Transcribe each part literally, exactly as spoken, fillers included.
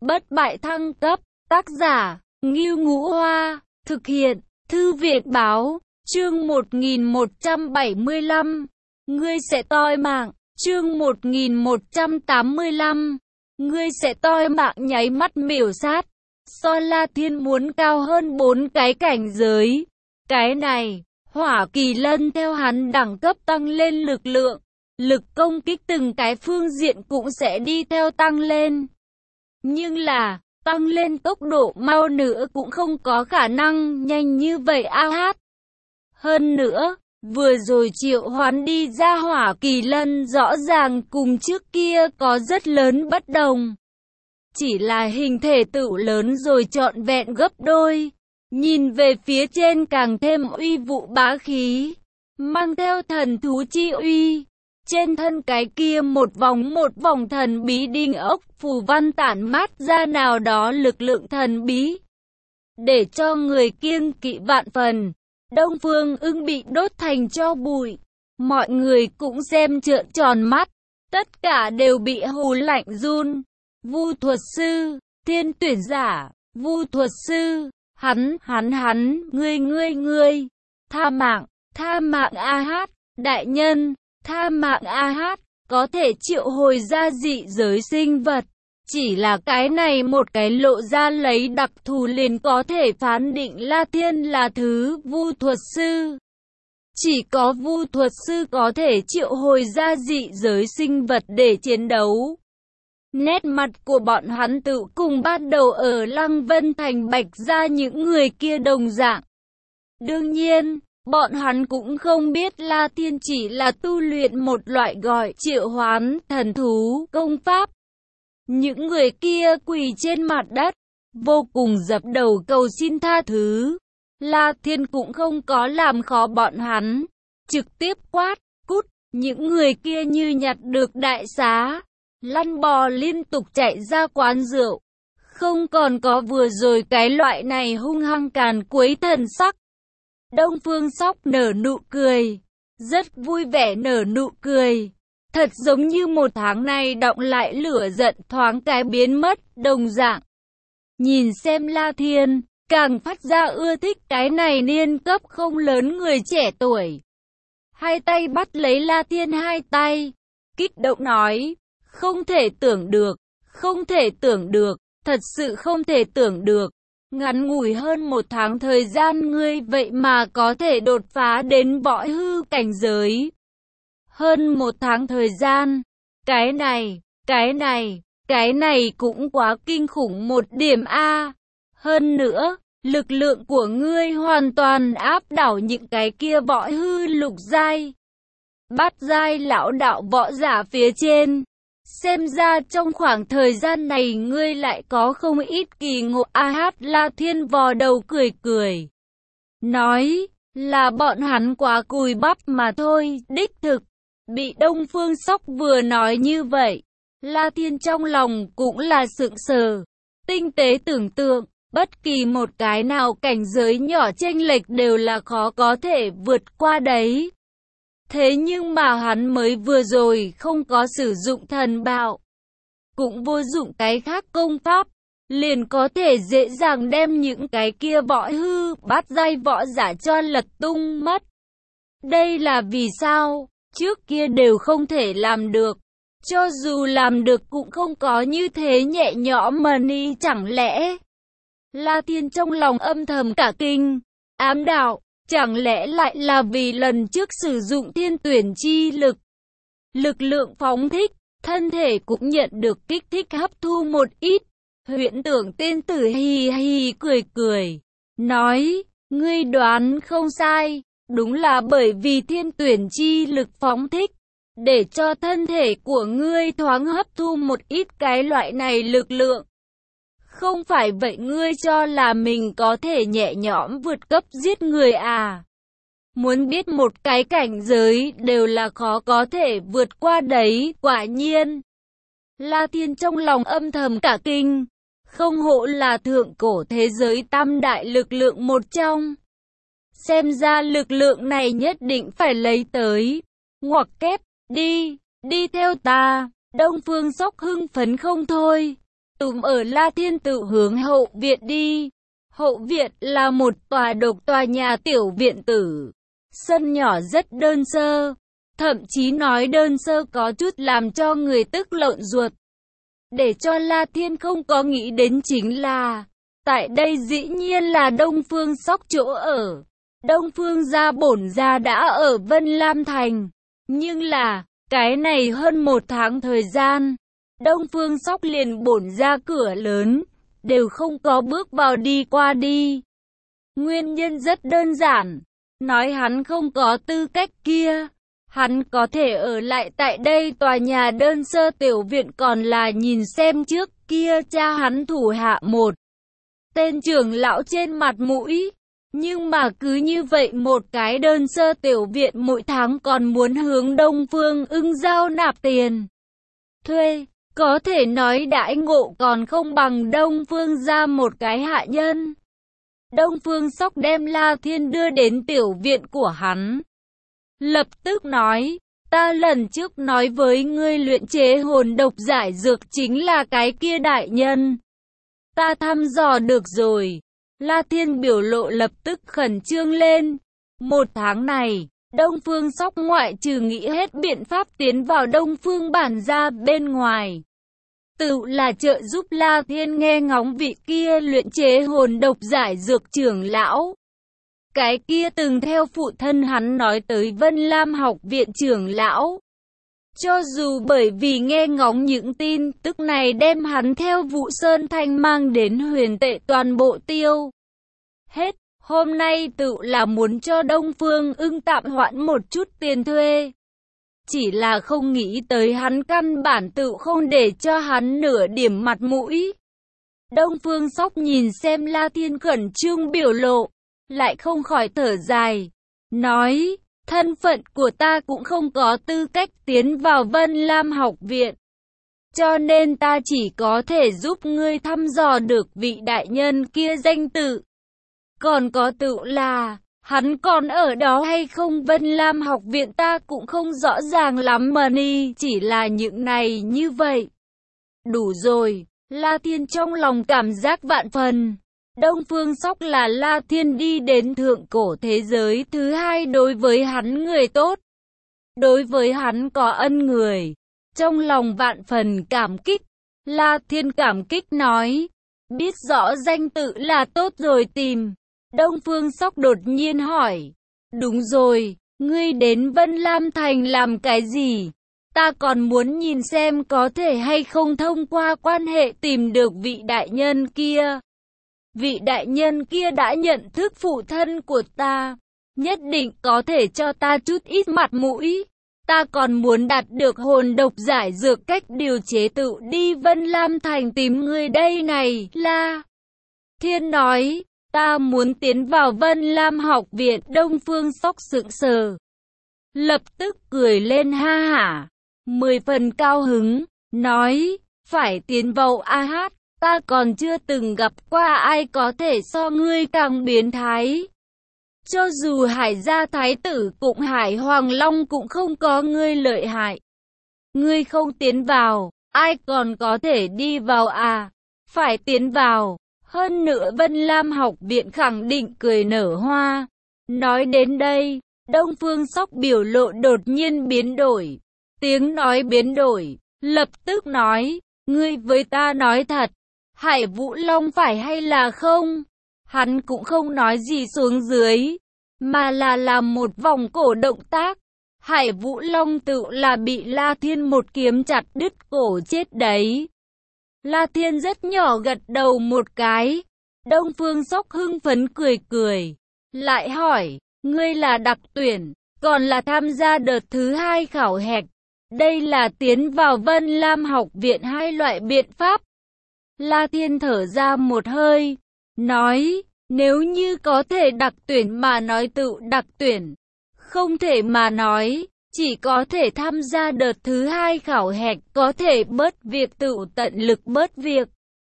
Bất bại thăng cấp, tác giả, Ngưu Ngũ Hoa, thực hiện, Thư viện báo, chương một nghìn một trăm bảy mươi lăm, ngươi sẽ toi mạng, chương một nghìn một trăm tám mươi lăm, ngươi sẽ toi mạng nháy mắt miểu sát, so La Thiên muốn cao hơn bốn cái cảnh giới, cái này, Hỏa Kỳ Lân theo hắn đẳng cấp tăng lên lực lượng, lực công kích từng cái phương diện cũng sẽ đi theo tăng lên. Nhưng là, tăng lên tốc độ mau nữa cũng không có khả năng nhanh như vậy a hát. Hơn nữa, vừa rồi triệu hoán đi ra Hỏa Kỳ Lân rõ ràng cùng trước kia có rất lớn bất đồng. Chỉ là hình thể tự lớn rồi trọn vẹn gấp đôi. Nhìn về phía trên càng thêm uy vũ bá khí, mang theo thần thú chi uy. Trên thân cái kia một vòng một vòng thần bí đinh ốc phù văn tản mát ra nào đó lực lượng thần bí. Để cho người kiêng kỵ vạn phần, Đông Phương Ưng bị đốt thành tro bụi. Mọi người cũng xem trợn tròn mắt, tất cả đều bị hù lạnh run. Vu thuật sư, thiên tuyển giả, vu thuật sư, hắn, hắn, hắn, ngươi, ngươi, ngươi, tha mạng, tha mạng a hát, đại nhân. Tha mạng a hát, có thể triệu hồi ra dị giới sinh vật. Chỉ là cái này một cái lộ ra lấy đặc thù liền có thể phán định La Thiên là thứ vu thuật sư. Chỉ có vu thuật sư có thể triệu hồi ra dị giới sinh vật để chiến đấu. Nét mặt của bọn hắn tự cùng bắt đầu ở Lăng Vân Thành Bạch ra những người kia đồng dạng. Đương nhiên, bọn hắn cũng không biết La Thiên chỉ là tu luyện một loại gọi triệu hoán thần thú công pháp. Những người kia quỳ trên mặt đất, vô cùng dập đầu cầu xin tha thứ. La Thiên cũng không có làm khó bọn hắn, trực tiếp quát, cút, những người kia như nhặt được đại xá, lăn bò liên tục chạy ra quán rượu. Không còn có vừa rồi cái loại này hung hăng càn quấy thần sắc. Đông Phương Sóc nở nụ cười, rất vui vẻ nở nụ cười, thật giống như một tháng này đọng lại lửa giận thoáng cái biến mất, đồng dạng. Nhìn xem La Thiên, càng phát ra ưa thích cái này niên cấp không lớn người trẻ tuổi. Hai tay bắt lấy La Thiên hai tay, kích động nói, không thể tưởng được, không thể tưởng được, thật sự không thể tưởng được. Ngắn ngủi hơn một tháng thời gian ngươi vậy mà có thể đột phá đến võ hư cảnh giới. Hơn một tháng thời gian, cái này, cái này, cái này cũng quá kinh khủng một điểm a. Hơn nữa, lực lượng của ngươi hoàn toàn áp đảo những cái kia võ hư lục giai. Bát giai lão đạo võ giả phía trên. Xem ra trong khoảng thời gian này ngươi lại có không ít kỳ ngộ a hát. La Thiên vò đầu cười cười. Nói là bọn hắn quá cùi bắp mà thôi, đích thực. Bị Đông Phương Sóc vừa nói như vậy, La Thiên trong lòng cũng là sững sờ. Tinh tế tưởng tượng, bất kỳ một cái nào cảnh giới nhỏ chênh lệch đều là khó có thể vượt qua đấy. Thế nhưng mà hắn mới vừa rồi không có sử dụng thần bạo, cũng vô dụng cái khác công pháp, liền có thể dễ dàng đem những cái kia võ hư bát giai võ giả cho lật tung mất. Đây là vì sao? Trước kia đều không thể làm được. Cho dù làm được cũng không có như thế nhẹ nhõm mà ni chẳng lẽ. La Thiên trong lòng âm thầm cả kinh, ám đạo. Chẳng lẽ lại là vì lần trước sử dụng thiên tuyển chi lực, lực lượng phóng thích, thân thể cũng nhận được kích thích hấp thu một ít. Huyễn Tưởng tên tử hì hì cười cười, nói, ngươi đoán không sai, đúng là bởi vì thiên tuyển chi lực phóng thích, để cho thân thể của ngươi thoáng hấp thu một ít cái loại này lực lượng. Không phải vậy ngươi cho là mình có thể nhẹ nhõm vượt cấp giết người à? Muốn biết một cái cảnh giới đều là khó có thể vượt qua đấy, quả nhiên. La Thiên trong lòng âm thầm cả kinh, không hổ là thượng cổ thế giới tam đại lực lượng một trong. Xem ra lực lượng này nhất định phải lấy tới, ngoặc kép, đi, đi theo ta. Đông Phương Sóc hưng phấn không thôi. Tùm ở La Thiên tự hướng hậu viện đi. Hậu viện là một tòa độc tòa nhà tiểu viện tử. Sân nhỏ rất đơn sơ. Thậm chí nói đơn sơ có chút làm cho người tức lợn ruột. Để cho La Thiên không có nghĩ đến chính là, tại đây dĩ nhiên là Đông Phương Sóc chỗ ở. Đông Phương gia bổn gia đã ở Vân Lam Thành. Nhưng là, cái này hơn một tháng thời gian, Đông Phương Sóc liền bổn gia cửa lớn, đều không có bước vào đi qua đi. Nguyên nhân rất đơn giản, nói hắn không có tư cách kia. Hắn có thể ở lại tại đây tòa nhà đơn sơ tiểu viện còn là nhìn xem trước kia cha hắn thủ hạ một tên trưởng lão trên mặt mũi. Nhưng mà cứ như vậy một cái đơn sơ tiểu viện mỗi tháng còn muốn hướng Đông Phương Ưng giao nạp tiền thuê. Có thể nói đãi ngộ còn không bằng Đông Phương ra một cái hạ nhân. Đông Phương Sóc đem La Thiên đưa đến tiểu viện của hắn. Lập tức nói, ta lần trước nói với ngươi luyện chế hồn độc giải dược chính là cái kia đại nhân. Ta thăm dò được rồi. La Thiên biểu lộ lập tức khẩn trương lên. Một tháng này, Đông Phương Sóc ngoại trừ nghĩ hết biện pháp tiến vào Đông Phương bản gia bên ngoài. Tự là trợ giúp La Thiên nghe ngóng vị kia luyện chế hồn độc giải dược trưởng lão. Cái kia từng theo phụ thân hắn nói tới Vân Lam học viện trưởng lão. Cho dù bởi vì nghe ngóng những tin tức này đem hắn theo Vũ Sơn Thanh mang đến huyền tệ toàn bộ tiêu hết, hôm nay tự là muốn cho Đông Phương Ưng tạm hoãn một chút tiền thuê. Chỉ là không nghĩ tới hắn căn bản tự không để cho hắn nửa điểm mặt mũi. Đông Phương Sóc nhìn xem La Thiên khẩn trương biểu lộ, lại không khỏi thở dài, nói, thân phận của ta cũng không có tư cách tiến vào Vân Lam học viện. Cho nên ta chỉ có thể giúp ngươi thăm dò được vị đại nhân kia danh tự. Còn có tự là, hắn còn ở đó hay không Vân Lam học viện ta cũng không rõ ràng lắm mà ni, chỉ là những này như vậy. Đủ rồi, La Thiên trong lòng cảm giác vạn phần. Đông Phương Sóc là La Thiên đi đến thượng cổ thế giới thứ hai đối với hắn người tốt. Đối với hắn có ân người. Trong lòng vạn phần cảm kích. La Thiên cảm kích nói. Biết rõ danh tự là tốt rồi tìm. Đông Phương Sóc đột nhiên hỏi. Đúng rồi, ngươi đến Vân Lam Thành làm cái gì? Ta còn muốn nhìn xem có thể hay không thông qua quan hệ tìm được vị đại nhân kia. Vị đại nhân kia đã nhận thức phụ thân của ta, nhất định có thể cho ta chút ít mặt mũi. Ta còn muốn đạt được hồn độc giải dược cách điều chế tự đi Vân Lam Thành tìm người đây này. La Thiên nói, ta muốn tiến vào Vân Lam học viện. Đông Phương Sóc sững sờ, lập tức cười lên ha hả, mười phần cao hứng, nói, phải tiến vào a hát. Ta còn chưa từng gặp qua ai có thể so ngươi càng biến thái. Cho dù Hải gia thái tử cũng Hải Hoàng Long cũng không có ngươi lợi hại. Ngươi không tiến vào, ai còn có thể đi vào à? Phải tiến vào. Hơn nữa Vân Lam học viện khẳng định cười nở hoa. Nói đến đây, Đông Phương Sóc biểu lộ đột nhiên biến đổi. Tiếng nói biến đổi, lập tức nói, ngươi với ta nói thật. Hải Vũ Long phải hay là không? Hắn cũng không nói gì xuống dưới, mà là làm một vòng cổ động tác. Hải Vũ Long tự là bị La Thiên một kiếm chặt đứt cổ chết đấy. La Thiên rất nhỏ gật đầu một cái. Đông Phương Sóc hưng phấn cười cười. Lại hỏi, ngươi là đặc tuyển, còn là tham gia đợt thứ hai khảo hạch. Đây là tiến vào Vân Lam học viện hai loại biện pháp. La Thiên thở ra một hơi, nói, nếu như có thể đặc tuyển mà nói tự đặc tuyển, không thể mà nói, chỉ có thể tham gia đợt thứ hai khảo hạch, có thể bớt việc tự tận lực bớt việc.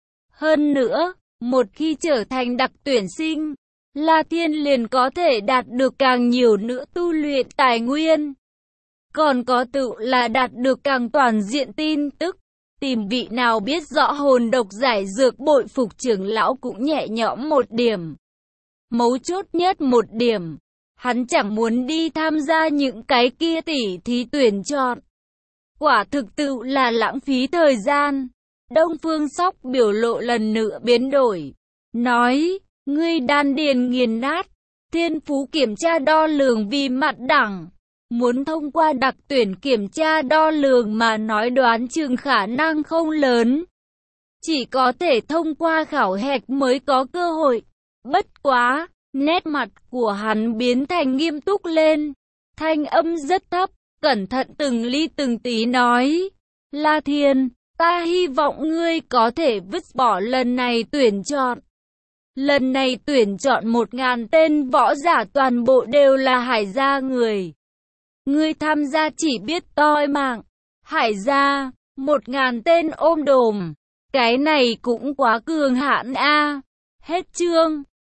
Hơn nữa, một khi trở thành đặc tuyển sinh, La Thiên liền có thể đạt được càng nhiều nữa tu luyện tài nguyên. Còn có tự là đạt được càng toàn diện tin tức. Tìm vị nào biết rõ hồn độc giải dược bội phục trưởng lão cũng nhẹ nhõm một điểm. Mấu chốt nhất một điểm, hắn chẳng muốn đi tham gia những cái kia tỉ thí tuyển chọn. Quả thực tự là lãng phí thời gian. Đông Phương Sóc biểu lộ lần nữa biến đổi. Nói, ngươi đan điền nghiền nát, thiên phú kiểm tra đo lường vì mặt đẳng. Muốn thông qua đặc tuyển kiểm tra đo lường mà nói đoán chừng khả năng không lớn. Chỉ có thể thông qua khảo hạch mới có cơ hội. Bất quá, nét mặt của hắn biến thành nghiêm túc lên. Thanh âm rất thấp, cẩn thận từng ly từng tí nói. La Thiên, ta hy vọng ngươi có thể vứt bỏ lần này tuyển chọn. Lần này tuyển chọn một ngàn tên võ giả toàn bộ đều là Hải gia người. Ngươi tham gia chỉ biết toi mạng. Hải gia, một ngàn tên ôm đồm. Cái này cũng quá cường hãn a. Hết chương.